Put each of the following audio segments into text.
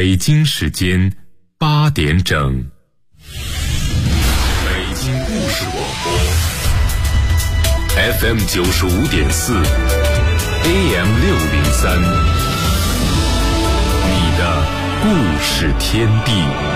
北京时间8点整，北京故事广播 FM 95.4 AM 603，你的故事天地。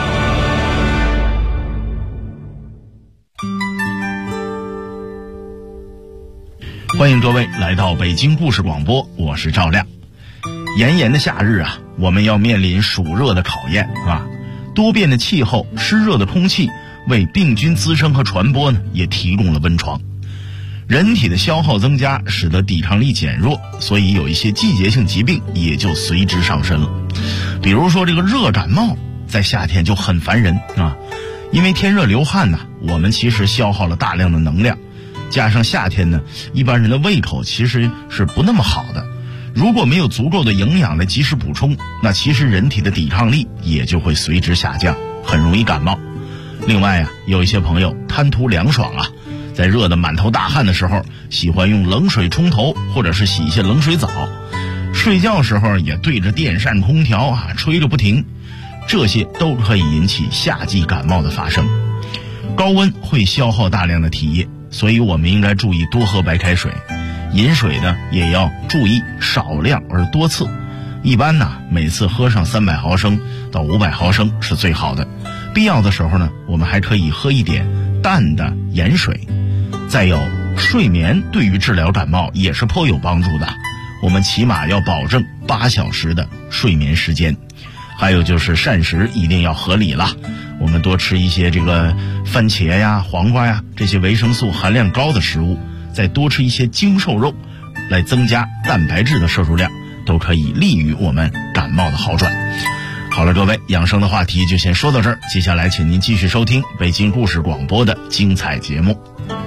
欢迎各位来到北京故事广播，我是赵亮。炎炎的夏日啊，我们要面临暑热的考验，是吧？多变的气候、湿热的空气，为病菌滋生和传播呢，也提供了温床。人体的消耗增加，使得抵抗力减弱，所以有一些季节性疾病也就随之上身了。比如说这个热感冒，在夏天就很烦人啊，因为天热流汗呢，我们其实消耗了大量的能量。加上夏天呢，一般人的胃口其实是不那么好的，如果没有足够的营养来及时补充，那其实人体的抵抗力也就会随之下降，很容易感冒。另外啊，有一些朋友贪图凉爽啊，在热得满头大汗的时候，喜欢用冷水冲头，或者是洗一些冷水澡，睡觉时候也对着电扇空调啊吹着不停，这些都可以引起夏季感冒的发生。高温会消耗大量的体液，所以我们应该注意多喝白开水，饮水呢也要注意少量而多次，一般呢每次喝上300毫升到500毫升是最好的，必要的时候呢我们还可以喝一点淡的盐水。再有睡眠对于治疗感冒也是颇有帮助的，我们起码要保证8小时的睡眠时间。还有就是膳食一定要合理了，我们多吃一些这个番茄呀、黄瓜呀这些维生素含量高的食物，再多吃一些精瘦肉，来增加蛋白质的摄入量，都可以利于我们感冒的好转。好了，各位，养生的话题就先说到这儿，接下来请您继续收听北京故事广播的精彩节目。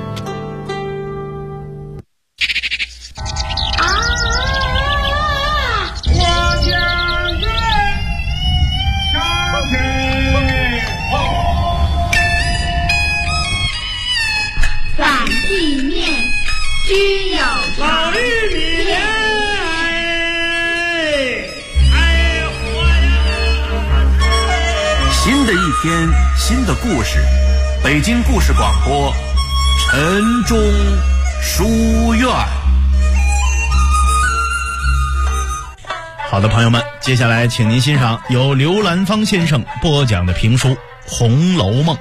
新的一天，新的故事，北京故事广播，晨钟书院。 好的，朋友们，接下来请您欣赏由刘兰芳先生播讲的评书《红楼梦》。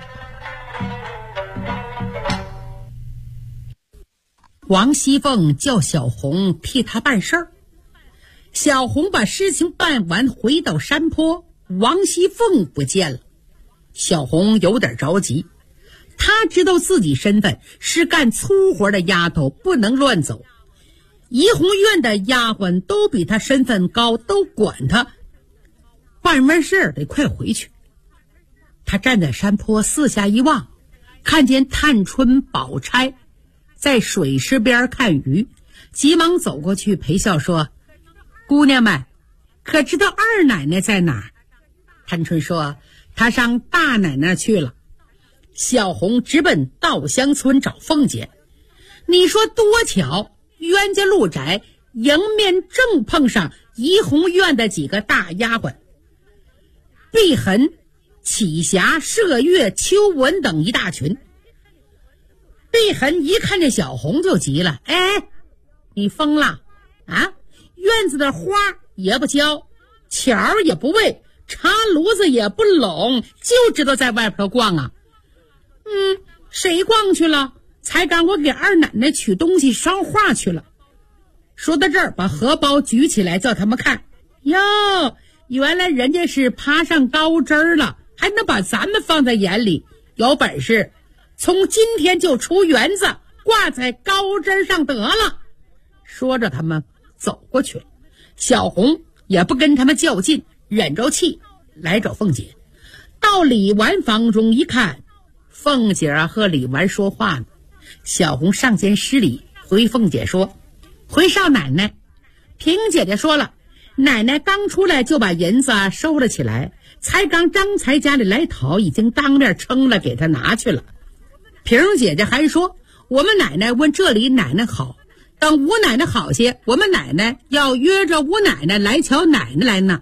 王熙凤叫小红替她办事儿，小红把事情办完，回到山坡，王熙凤不见了。小红有点着急，她知道自己身份是干粗活的丫头，不能乱走。怡红院的丫鬟都比她身份高，都管她，办完事儿得快回去。她站在山坡四下一望，看见探春、宝钗在水池边看鱼，急忙走过去陪笑说：姑娘们，可知道二奶奶在哪儿？探春说：她上大奶奶去了。小红直奔稻香村找凤姐。你说多巧，冤家路窄，迎面正碰上怡红院的几个大丫鬟，碧痕、启霞、麝月、秋纹等一大群。碧痕一看见小红就急了：哎，你疯了啊？院子的花也不浇，巧也不喂，茶炉子也不拢，就知道在外边逛啊。谁逛去了？才刚我给二奶奶取东西捎话去了。说到这儿，把荷包举起来叫他们看。哟，原来人家是爬上高枝了，还能把咱们放在眼里，有本事从今天就出园子，挂在高枝上得了。说着他们走过去了。小红也不跟他们较劲，忍着气来找凤姐。到李纨房中一看，凤姐和李纨说话呢。小红上前施礼，回凤姐说：回少奶奶，平姐姐说了，奶奶刚出来就把银子收了起来，才刚张才家里来讨，已经当面称了给他拿去了。平姐姐还说，我们奶奶问这里奶奶好，等吴奶奶好些，我们奶奶要约着吴奶奶来瞧奶奶来呢。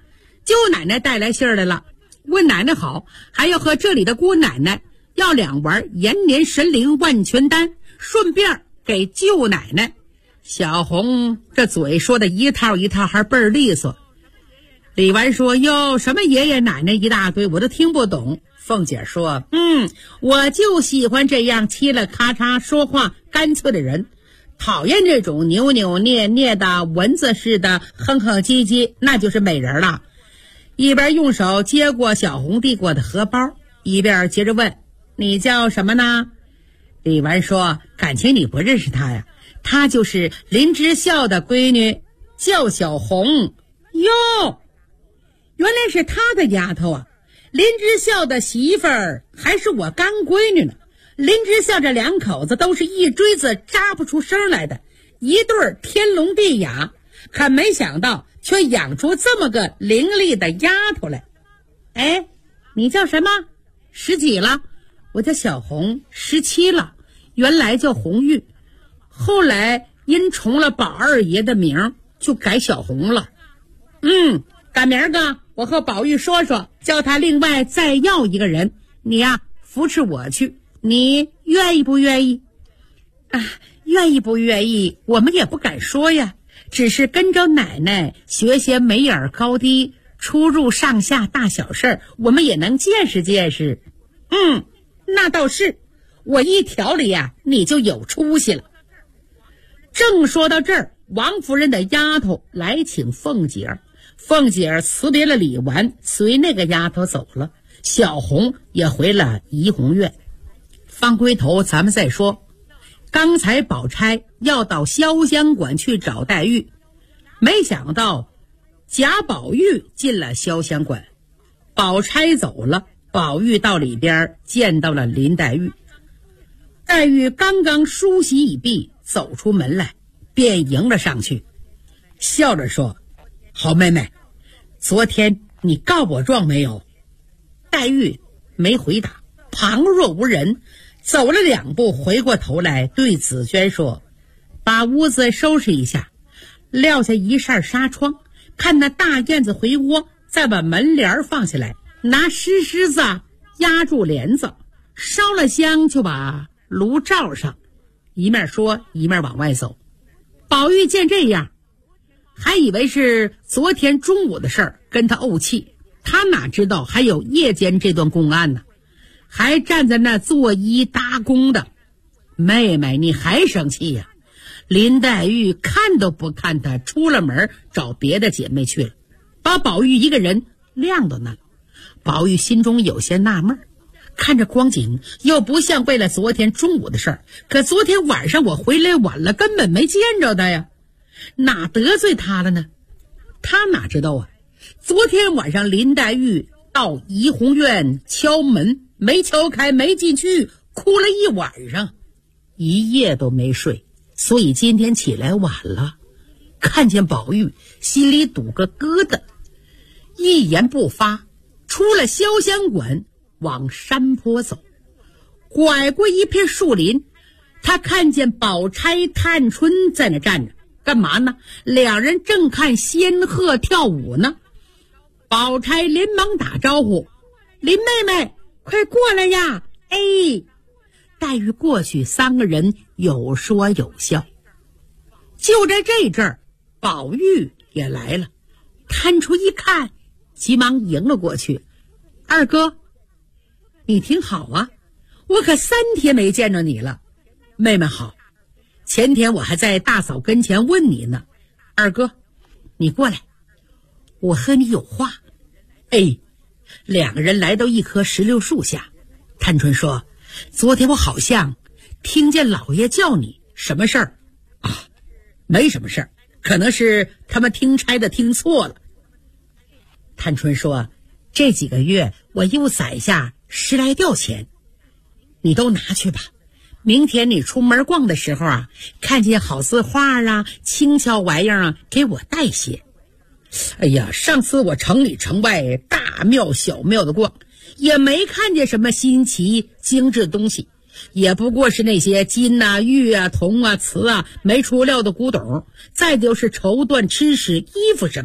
舅奶奶带来信儿来了，问奶奶好，还要和这里的姑奶奶要2丸延年神灵万全丹，顺便给舅奶奶。小红这嘴说的一套一套，还倍儿利索。李纨说：哟，什么爷爷奶奶一大堆，我都听不懂。凤姐说：我就喜欢这样嘁了咔嚓说话干脆的人，讨厌这种扭扭捏捏的蚊子似的哼哼唧唧，那就是美人了。一边用手接过小红递过的荷包，一边接着问：你叫什么呢？李纨说：感情你不认识她呀，她就是林之孝的闺女，叫小红。哟，原来是她的丫头啊！林之孝的媳妇儿还是我干闺女呢。林之孝这2口子都是一锥子扎不出声来的，一对天聋地哑，可没想到却养出这么个伶俐的丫头来。哎，你叫什么？10几了？我叫小红。17了，原来叫红玉，后来因重了宝二爷的名就改小红了。赶明儿个我和宝玉说说，叫他另外再要一个人，你呀扶持我去，你愿意不愿意？愿意不愿意我们也不敢说呀，只是跟着奶奶学些眉眼高低，出入上下大小事我们也能见识见识。那倒是，我一条理呀，你就有出息了。正说到这儿，王夫人的丫头来请凤姐儿，凤姐儿辞别了李纨，随那个丫头走了。小红也回了怡红院。翻归头咱们再说，刚才宝钗要到潇湘馆去找黛玉，没想到贾宝玉进了潇湘馆，宝钗走了，宝玉到里边见到了林黛玉。黛玉刚刚梳洗已毕，走出门来便迎了上去，笑着说：好妹妹，昨天你告我状没有？黛玉没回答，旁若无人，走了2步，回过头来对紫娟说：把屋子收拾一下，撂下一扇纱窗，看那大燕子回窝，再把门帘放下来，拿石狮子压住帘子，烧了香就把炉罩上。一面说一面往外走。宝玉见这样，还以为是昨天中午的事儿，跟他怄气。他哪知道还有夜间这段公案呢，还站在那作揖搭躬的。妹妹你还生气呀？林黛玉看都不看他，出了门找别的姐妹去了，把宝玉一个人晾到那了。宝玉心中有些纳闷，看着光景又不像为了昨天中午的事儿，可昨天晚上我回来晚了，根本没见着他呀，哪得罪他了呢？他哪知道啊，昨天晚上林黛玉到怡红院敲门，没敲开，没进去，哭了一晚上，一夜都没睡，所以今天起来晚了，看见宝玉心里堵个疙瘩，一言不发，出了潇湘馆往山坡走。拐过一片树林，他看见宝钗、探春在那站着，干嘛呢？2人正看仙鹤跳舞呢。宝钗连忙打招呼：林妹妹快过来呀！哎，黛玉过去，3个人有说有笑。就在这阵儿，宝玉也来了。探春一看，急忙迎了过去：二哥，你挺好啊，我可3天没见着你了。妹妹好，前天我还在大嫂跟前问你呢。二哥，你过来，我和你有话。哎，2个人来到一棵石榴树下。探春说：昨天我好像听见老爷叫你，什么事儿啊？没什么事儿，可能是他们听差的听错了。探春说：这几个月我又攒下10来吊钱，你都拿去吧。明天你出门逛的时候啊，看见好字画啊、轻巧玩意儿啊，给我带些。哎呀，上次我城里城外大庙小庙的逛，也没看见什么新奇精致的东西，也不过是那些金啊、玉啊、铜啊、瓷啊没出料的古董，再就是绸缎、吃食、衣服什么的。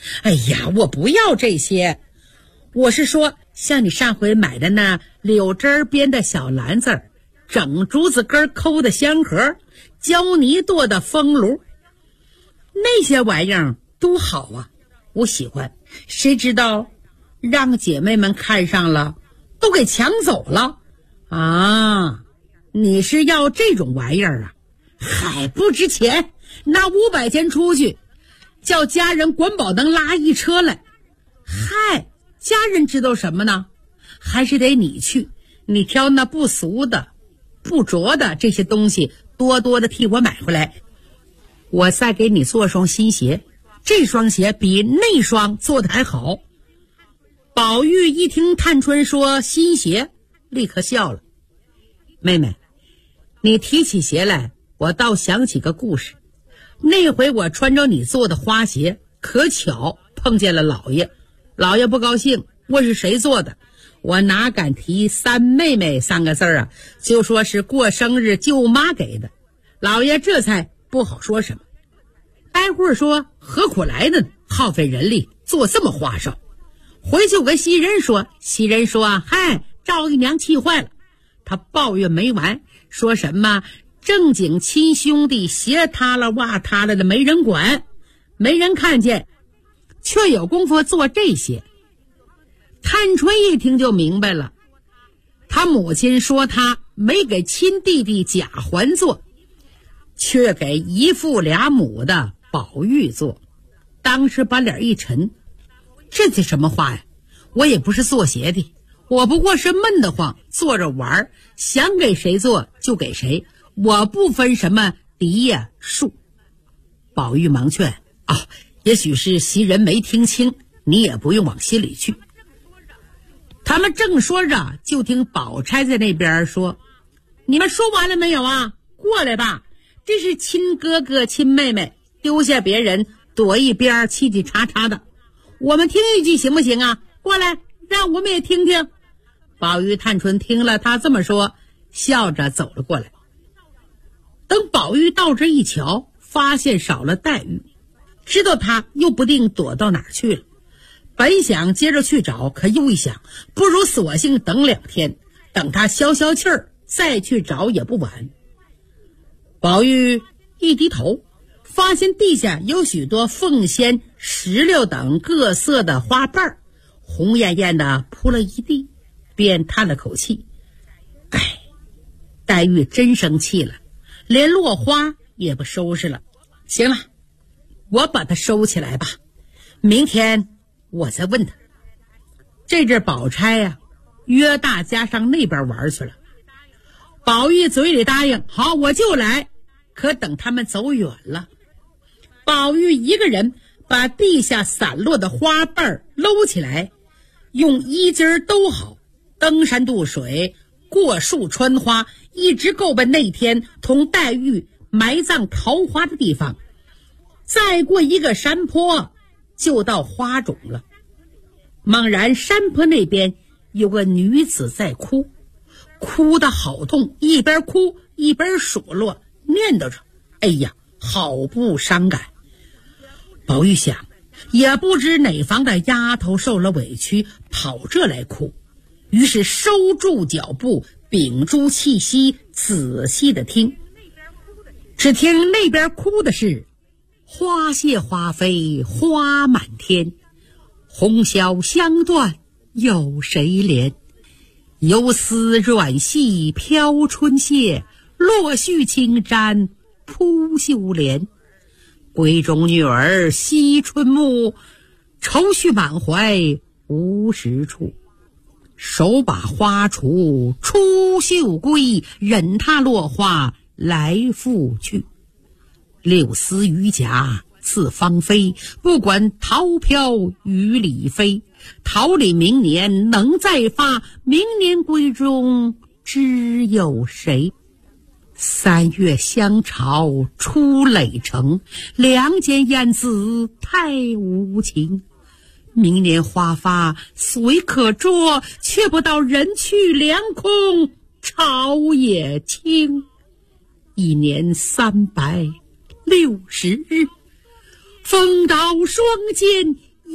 哎呀，我不要这些，我是说像你上回买的那柳枝编的小篮子，整竹子根抠的香盒，胶泥做的风炉，那些玩意儿都好啊，我喜欢。谁知道让姐妹们看上了，都给抢走了啊！你是要这种玩意儿啊？还不值钱，拿500钱出去，叫家人管保能拉一车来。嗨，家人知道什么呢？还是得你去，你挑那不俗的不着的这些东西，多多的替我买回来，我再给你做双新鞋，这双鞋比那双做的还好。宝玉一听探春说新鞋，立刻笑了。妹妹，你提起鞋来，我倒想起个故事。那回我穿着你做的花鞋，可巧碰见了老爷，老爷不高兴，问是谁做的，我哪敢提三妹妹3个字啊，就说是过生日舅妈给的，老爷这才不好说什么。待会儿说何苦来的呢，耗费人力做这么花哨。回去我跟袭人说，袭人说嗨，赵姨娘气坏了，她抱怨没完，说什么正经亲兄弟鞋塌了袜塌了的没人管，没人看见，却有功夫做这些。探春一听就明白了，他母亲说他没给亲弟弟贾环做，却给一父2母的宝玉做，当时把脸一沉，这是什么话呀？我也不是做鞋的，我不过是闷得慌，坐着玩，想给谁做就给谁，我不分什么嫡呀庶。宝玉忙劝也许是袭人没听清，你也不用往心里去。他们正说着，就听宝钗在那边说，你们说完了没有啊？过来吧，这是亲哥哥亲妹妹，丢下别人躲一边叽叽喳喳的，我们听一句行不行啊？过来，让我们也听听。宝玉探春听了他这么说，笑着走了过来。等宝玉到这一瞧，发现少了黛玉，知道他又不定躲到哪儿去了，本想接着去找，可又一想，不如索性等2天，等他消消气儿再去找也不晚。宝玉一低头，发现地下有许多凤仙、石榴等各色的花瓣，红艳艳的铺了一地，便叹了口气，黛玉真生气了，连落花也不收拾了。行了，我把它收起来吧，明天我再问他。这阵宝钗呀，约大家上那边玩去了。宝玉嘴里答应好，我就来。可等他们走远了，宝玉一个人把地下散落的花瓣搂起来，用衣襟兜好，登山渡水，过树穿花，一直够奔那天同黛玉埋葬桃花的地方。再过一个山坡，就到花冢了。猛然山坡那边有个女子在哭，哭得好痛，一边哭一边数落，念叨着，哎呀，好不伤感。宝玉想，也不知哪房的丫头受了委屈，跑这来哭，于是收住脚步，屏住气息，仔细的听。只听那边哭的是花谢花飞花满天，红绡香断有谁怜？游丝软细飘春榭，落絮轻沾扑绣帘。闺中女儿惜春暮，愁绪满怀无实处。手把花锄出绣归，忍它落花来复去。六丝羽甲自芳菲，不管桃飘雨里飞。桃李明年能再发，明年闺中知有谁？3月香草出垒城，2间燕子太无情。明年花发虽可捉，却不到人去凉空，草也青。1年360日，风刀霜剑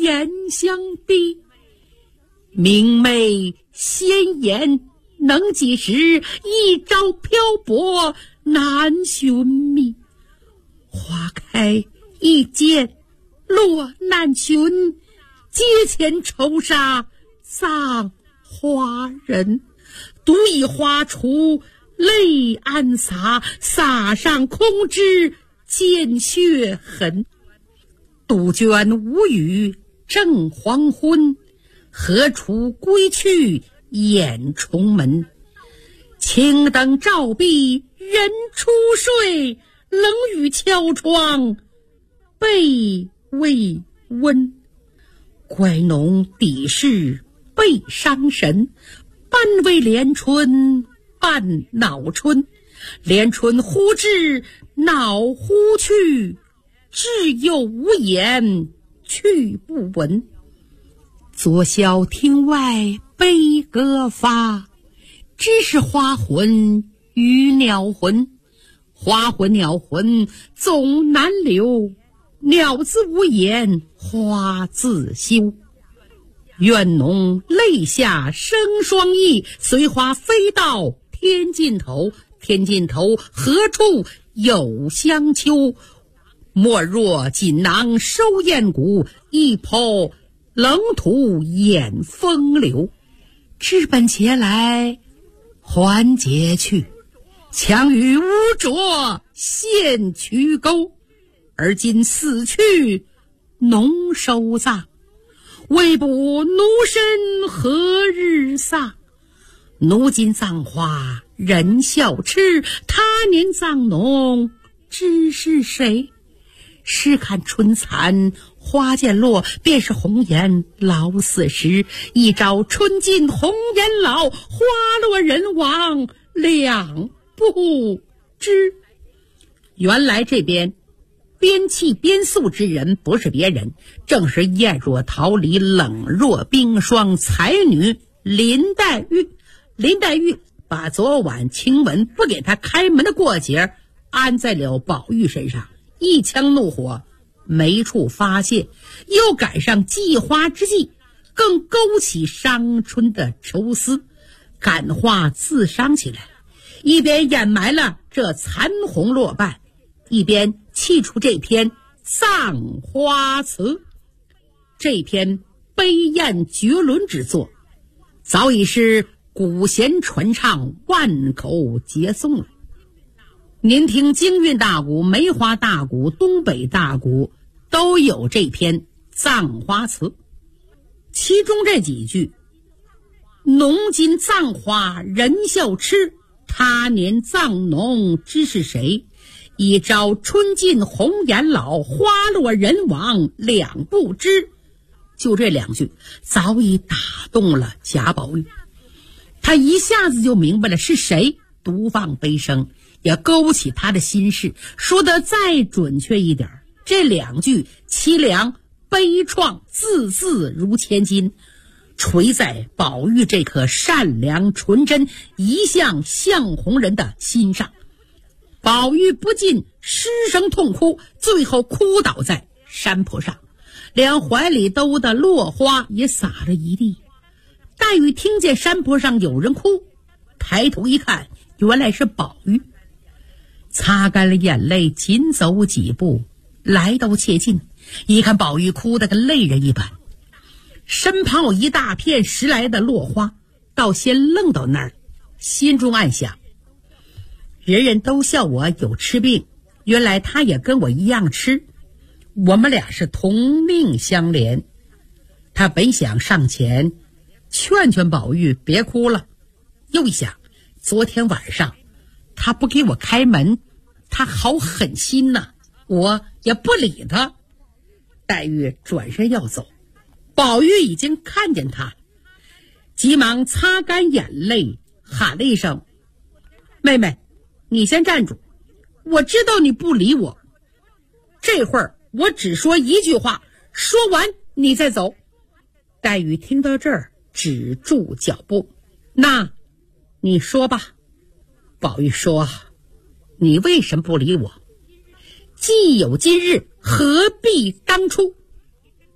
眼相逼。明媚鲜艳能几时，一朝漂泊难寻觅。花开一见落难寻，阶前愁杀葬花人。独以花锄泪暗洒，洒上空枝见血痕。杜鹃无语正黄昏，何处归去掩重门。青灯照壁人初睡，冷雨敲窗被未温。乖农抵事倍伤神，半为连春半恼春。连春忽至恼忽去，至又无言去不闻。昨宵庭外悲歌发，只是花魂与鸟魂。花魂鸟魂总难留，鸟自无言花自休。怨农泪下生双翼，随花飞到天尽头。天尽头何处有香丘？莫若锦囊收雁骨，一抔冷土掩风流。知本节来还节去，强于污浊陷渠沟。而今死去农收葬，未卜奴身何日丧。奴今葬花人笑痴，他年葬农知是谁？试看春残花渐落，便是红颜老死时。一朝春尽红颜老，花落人亡两不知。原来这边边泣边诉之人不是别人，正是艳若桃李冷若冰霜才女林黛玉。林黛玉把昨晚晴雯不给她开门的过节安在了宝玉身上，一腔怒火没处发泄，又赶上祭花之际，更勾起伤春的愁思，感化自伤起来，一边掩埋了这残红落瓣，一边气出这篇葬花词。这篇悲艳绝伦之作，早已是古弦传唱，万口皆颂了。您听京韵大鼓、梅花大鼓、东北大鼓都有这篇葬花词，其中这几句：农今葬花人笑痴，他年葬农知是谁？一朝春尽红颜老，花落人亡两不知。就这两句早已打动了贾宝玉，他一下子就明白了是谁独放悲声，也勾起他的心事。说得再准确一点，这两句凄凉悲怆，字字如千金，垂在宝玉这颗善良纯真一向向红人的心上。宝玉不禁失声痛哭，最后哭倒在山坡上，连怀里兜的落花也洒了一地。黛玉听见山坡上有人哭，抬头一看，原来是宝玉，擦干了眼泪，紧走几步来到切近，一看宝玉哭得跟泪人一般，身旁有一大片拾来的落花，倒先愣到那儿，心中暗想，人人都笑我有痴病，原来他也跟我一样痴，我们俩是同命相连。他本想上前劝劝宝玉别哭了，又一想，昨天晚上他不给我开门，他好狠心呐，我也不理他。黛玉转身要走，宝玉已经看见他，急忙擦干眼泪，喊了一声：妹妹，你先站住，我知道你不理我，这会儿我只说一句话，说完你再走。黛玉听到这儿止住脚步，那你说吧。宝玉说，你为什么不理我？既有今日，何必当初？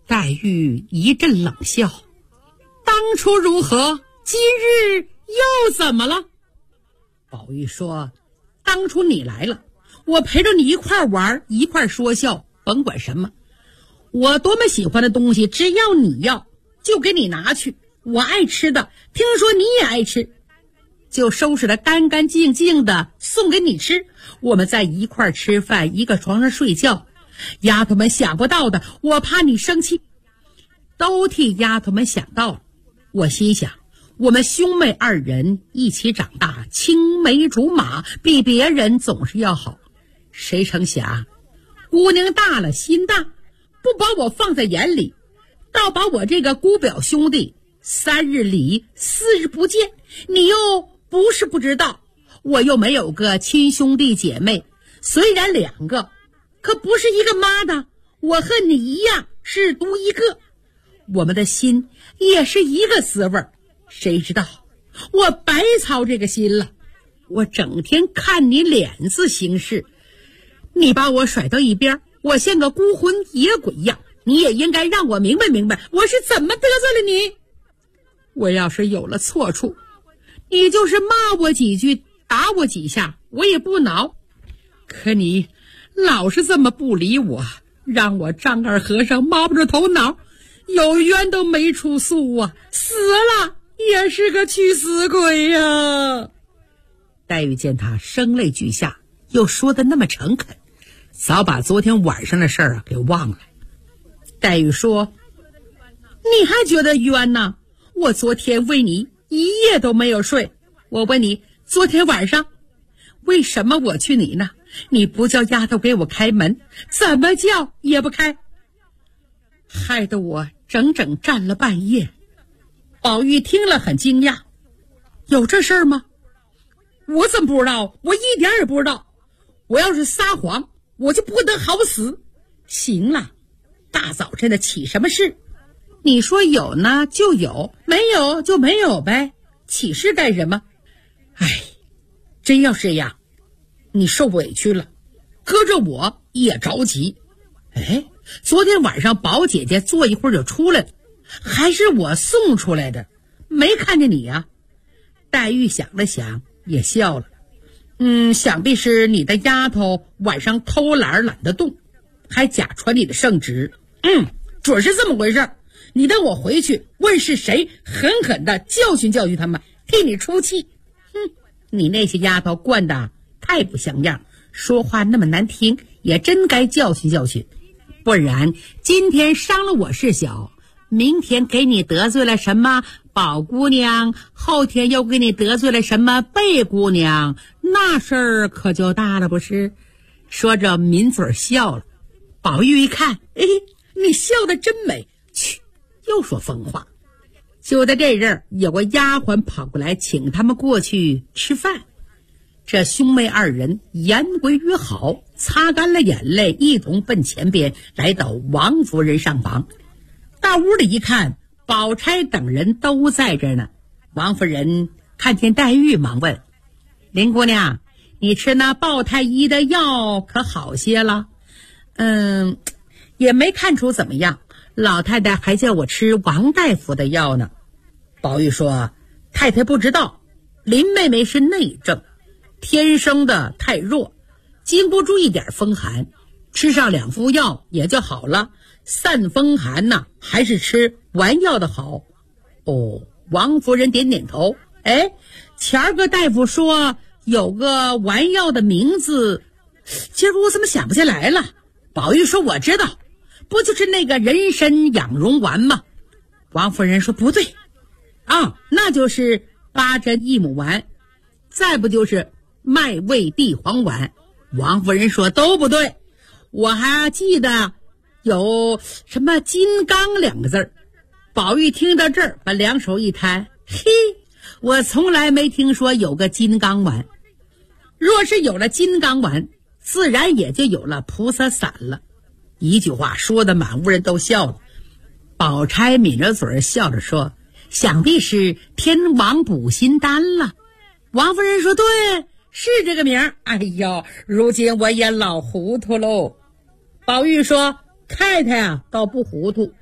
黛玉一阵冷笑，当初如何，今日又怎么了？宝玉说，当初你来了，我陪着你一块玩，一块说笑，甭管什么，我多么喜欢的东西，只要你要就给你拿去，我爱吃的听说你也爱吃，就收拾得干干净净的送给你吃，我们在一块吃饭，一个床上睡觉。丫头们想不到的，我怕你生气，都替丫头们想到了。我心想，我们兄妹二人一起长大，青梅竹马，比别人总是要好。谁成想姑娘大了心大，不把我放在眼里，倒把我这个姑表兄弟3日里4日不见。你又不是不知道，我又没有个亲兄弟姐妹，虽然2个，可不是一个妈的，我和你一样是独一个，我们的心也是一个滋味。谁知道我白操这个心了，我整天看你脸子行事，你把我甩到一边，我像个孤魂野鬼一样，你也应该让我明白明白我是怎么得罪了你。我要是有了错处，你就是骂我几句，打我几下，我也不恼，可你老是这么不理我，让我丈二和尚摸不着头脑，有冤都没处诉啊，死了也是个去死鬼呀。黛玉见他声泪俱下，又说得那么诚恳，早把昨天晚上的事儿给忘了。黛玉说，你还觉得冤呢？我昨天为你一夜都没有睡，我问你，昨天晚上为什么我去你呢？你不叫丫头给我开门，怎么叫也不开，害得我整整站了半夜。宝玉听了很惊讶，有这事儿吗？我怎么不知道？我一点也不知道。我要是撒谎，我就不得好死。行了，大早晨的起什么事？你说有呢就有，没有就没有呗，起事干什么？哎，真要是这样，你受委屈了，搁着我也着急。哎，昨天晚上宝姐姐坐一会儿就出来了，还是我送出来的，没看见你呀。黛玉想了想也笑了，想必是你的丫头晚上偷懒懒得动，还假传你的圣旨。准是这么回事。你等我回去问是谁，狠狠的教训教训他们，替你出气。你那些丫头惯的太不像样，说话那么难听，也真该教训教训。不然今天伤了我是小，明天给你得罪了什么宝姑娘，后天又给你得罪了什么贝姑娘，那事儿可就大了不是？说着抿嘴笑了。宝玉一看，你笑得真美，去，又说疯话。就在这阵，有个丫鬟跑过来请他们过去吃饭。这兄妹二人言归于好，擦干了眼泪，一同奔前边，来到王夫人上房。到屋里一看，宝钗等人都在这呢。王夫人看见黛玉，忙问：林姑娘，你吃那鲍太医的药可好些了？也没看出怎么样，老太太还叫我吃王大夫的药呢。宝玉说：太太不知道，林妹妹是内症，天生的太弱，经不住一点风寒，吃上2副药也就好了。散风寒呢，还是吃丸药的好。王夫人点点头。前儿个大夫说有个丸药的名字，今儿个我怎么想不起来了？宝玉说：我知道，不就是那个人参养荣丸吗？王夫人说：不对那就是8针益母丸，再不就是麦味地黄丸。王夫人说：都不对，我还记得有什么金刚2个字儿。宝玉听到这儿，把2手一摊，我从来没听说有个金刚丸。若是有了金刚丸，自然也就有了菩萨散了。一句话说的满屋人都笑了。宝钗抿着嘴笑着说：想必是天王补心丹了。王夫人说：对，是这个名儿。哎呦，如今我也老糊涂喽。宝玉说：太太倒不糊涂，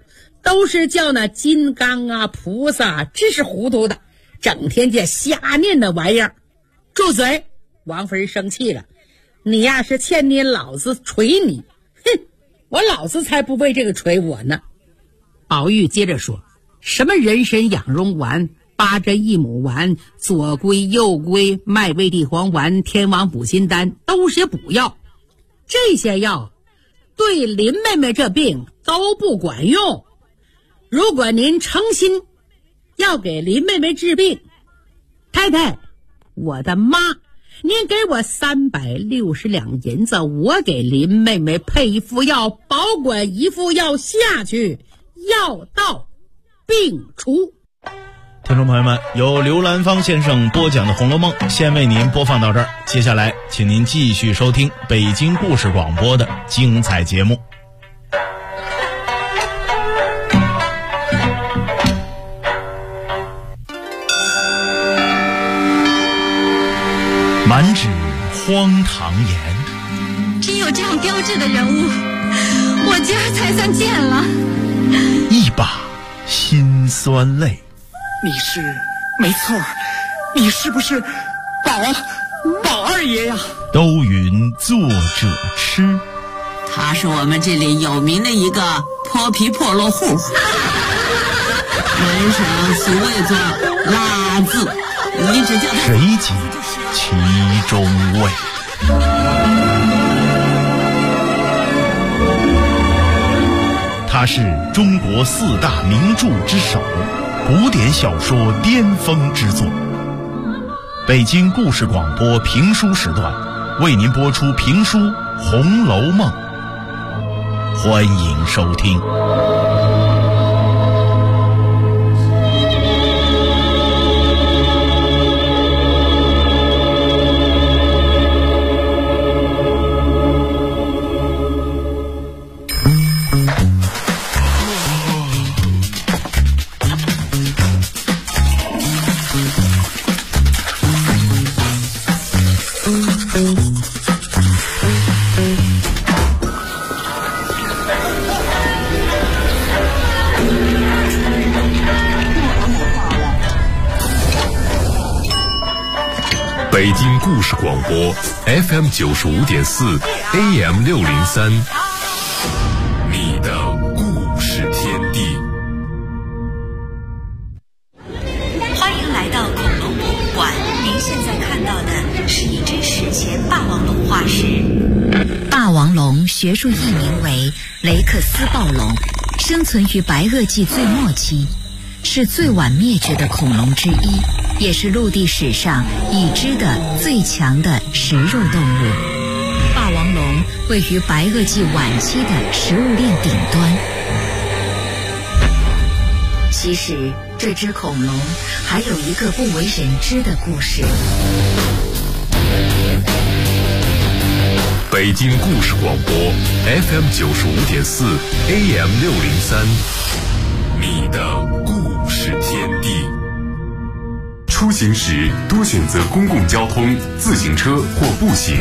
都是叫那金刚啊菩萨真是糊涂的，整天这瞎念的玩意儿。住嘴！王夫人生气了，你呀是欠你老子捶你，哼，我老子才不为这个捶我呢。宝玉接着说，什么人参养荣丸、八珍益母丸、左归右归、麦味地黄丸、天王补心丹，都是些补药，这些药对林妹妹这病都不管用。如果您诚心要给林妹妹治病，太太，我的妈，您给我360两银子，我给林妹妹配一副药，保管一副药下去，药到病除。 听众朋友们，由刘兰芳先生播讲的《红楼梦》先为您播放到这儿，接下来请您继续收听北京故事广播的精彩节目。满纸荒唐言， 只有这样标致的人物，我今儿才算见了。 一把辛酸泪。 你是没错，你是不是宝二爷呀？ 都云作者痴， 他是我们这里有名的一个泼皮破落户，人生俗谓作拉字，你只叫他谁解其中味？他是中国4大名著之首，古典小说巅峰之作。北京故事广播评书时段为您播出评书《红楼梦》，欢迎收听。 北京故事广播 FM 95.4 AM 603，你的故事天地。 欢迎来到恐龙博物馆，您现在看到的是一只史前霸王龙化石。霸王龙学术译名为雷克斯暴龙，生存于白垩纪最末期，是最晚灭绝的恐龙之一，也是陆地史上已知的最强的食肉动物。霸王龙位于白垩纪晚期的食物链顶端。其实这只恐龙还有一个不为人知的故事。 北京故事广播 FM 95.4 AM 603，你的故事天地。 出行时多选择公共交通、自行车或步行。